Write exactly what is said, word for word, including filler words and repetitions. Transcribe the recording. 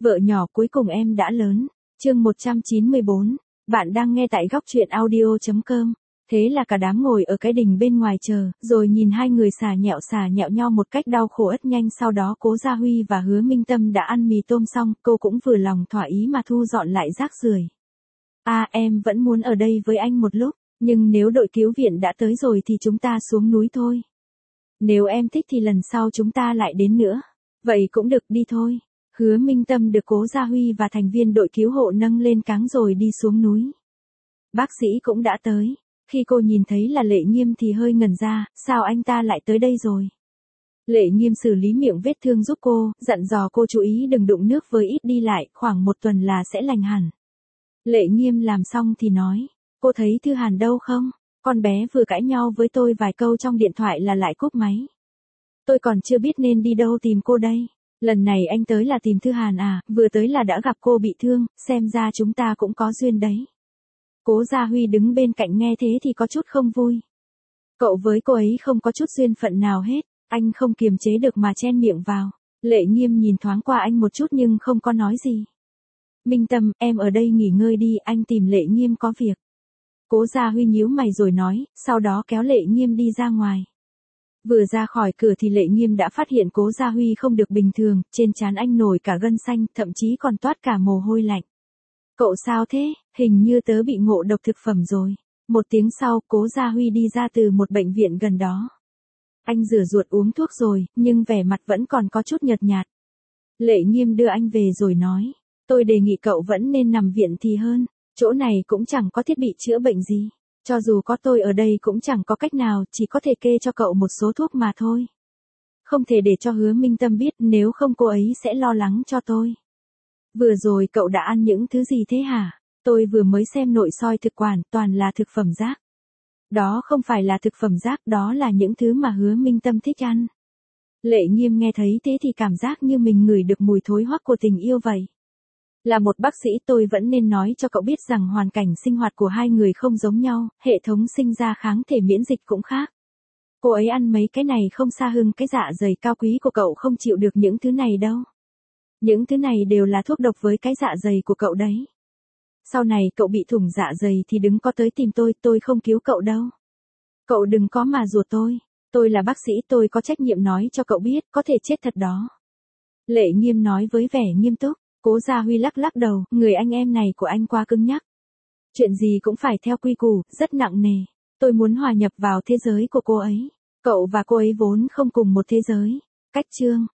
Vợ nhỏ cuối cùng em đã lớn. Chương một trăm chín mươi bốn. Bạn đang nghe tại góc truyện audio chấm com. Thế là cả đám ngồi ở cái đình bên ngoài chờ, rồi nhìn hai người xà nhẹo xà nhẹo nhau một cách đau khổ ất nhanh. Sau đó Cố Gia Huy và Hứa Minh Tâm đã ăn mì tôm xong, cô cũng vừa lòng thỏa ý mà thu dọn lại rác rưởi. À, em vẫn muốn ở đây với anh một lúc, nhưng nếu đội cứu viện đã tới rồi thì chúng ta xuống núi thôi. Nếu em thích thì lần sau chúng ta lại đến nữa. Vậy cũng được, đi thôi. Hứa Minh Tâm được Cố Gia Huy và thành viên đội cứu hộ nâng lên cáng rồi đi xuống núi. Bác sĩ cũng đã tới. Khi cô nhìn thấy là Lệ Nghiêm thì hơi ngẩn ra, sao anh ta lại tới đây rồi? Lệ Nghiêm xử lý miệng vết thương giúp cô, dặn dò cô chú ý đừng đụng nước với ít đi lại, khoảng một tuần là sẽ lành hẳn. Lệ Nghiêm làm xong thì nói, cô thấy Thư Hàn đâu không? Con bé vừa cãi nhau với tôi vài câu trong điện thoại là lại cúp máy. Tôi còn chưa biết nên đi đâu tìm cô đây. Lần này anh tới là tìm Thư Hàn à, vừa tới là đã gặp cô bị thương, xem ra chúng ta cũng có duyên đấy. Cố Gia Huy đứng bên cạnh nghe thế thì có chút không vui. Cậu với cô ấy không có chút duyên phận nào hết, anh không kiềm chế được mà chen miệng vào. Lệ Nghiêm nhìn thoáng qua anh một chút nhưng không có nói gì. Minh Tâm, em ở đây nghỉ ngơi đi, anh tìm Lệ Nghiêm có việc. Cố Gia Huy nhíu mày rồi nói, sau đó kéo Lệ Nghiêm đi ra ngoài. Vừa ra khỏi cửa thì Lệ Nghiêm đã phát hiện Cố Gia Huy không được bình thường, trên trán anh nổi cả gân xanh, thậm chí còn toát cả mồ hôi lạnh. Cậu sao thế? Hình như tớ bị ngộ độc thực phẩm rồi. Một tiếng sau, Cố Gia Huy đi ra từ một bệnh viện gần đó. Anh rửa ruột uống thuốc rồi, nhưng vẻ mặt vẫn còn có chút nhợt nhạt. Lệ Nghiêm đưa anh về rồi nói, tôi đề nghị cậu vẫn nên nằm viện thì hơn, chỗ này cũng chẳng có thiết bị chữa bệnh gì. Cho dù có tôi ở đây cũng chẳng có cách nào, chỉ có thể kê cho cậu một số thuốc mà thôi. Không thể để cho Hứa Minh Tâm biết, nếu không cô ấy sẽ lo lắng cho tôi. Vừa rồi cậu đã ăn những thứ gì thế hả? Tôi vừa mới xem nội soi thực quản, toàn là thực phẩm rác. Đó không phải là thực phẩm rác, đó là những thứ mà Hứa Minh Tâm thích ăn. Lệ Nghiêm nghe thấy thế thì cảm giác như mình ngửi được mùi thối hoắc của tình yêu vậy. Là một bác sĩ tôi vẫn nên nói cho cậu biết rằng hoàn cảnh sinh hoạt của hai người không giống nhau, hệ thống sinh ra kháng thể miễn dịch cũng khác. Cô ấy ăn mấy cái này không xa hưng cái dạ dày cao quý của cậu không chịu được những thứ này đâu. Những thứ này đều là thuốc độc với cái dạ dày của cậu đấy. Sau này cậu bị thủng dạ dày thì đừng có tới tìm tôi, tôi không cứu cậu đâu. Cậu đừng có mà rủa tôi, tôi là bác sĩ, tôi có trách nhiệm nói cho cậu biết, có thể chết thật đó. Lệ Nghiêm nói với vẻ nghiêm túc. Cố Gia Huy lắc lắc đầu, người anh em này của anh quá cứng nhắc. Chuyện gì cũng phải theo quy củ, rất nặng nề. Tôi muốn hòa nhập vào thế giới của cô ấy. Cậu và cô ấy vốn không cùng một thế giới. Cách chương.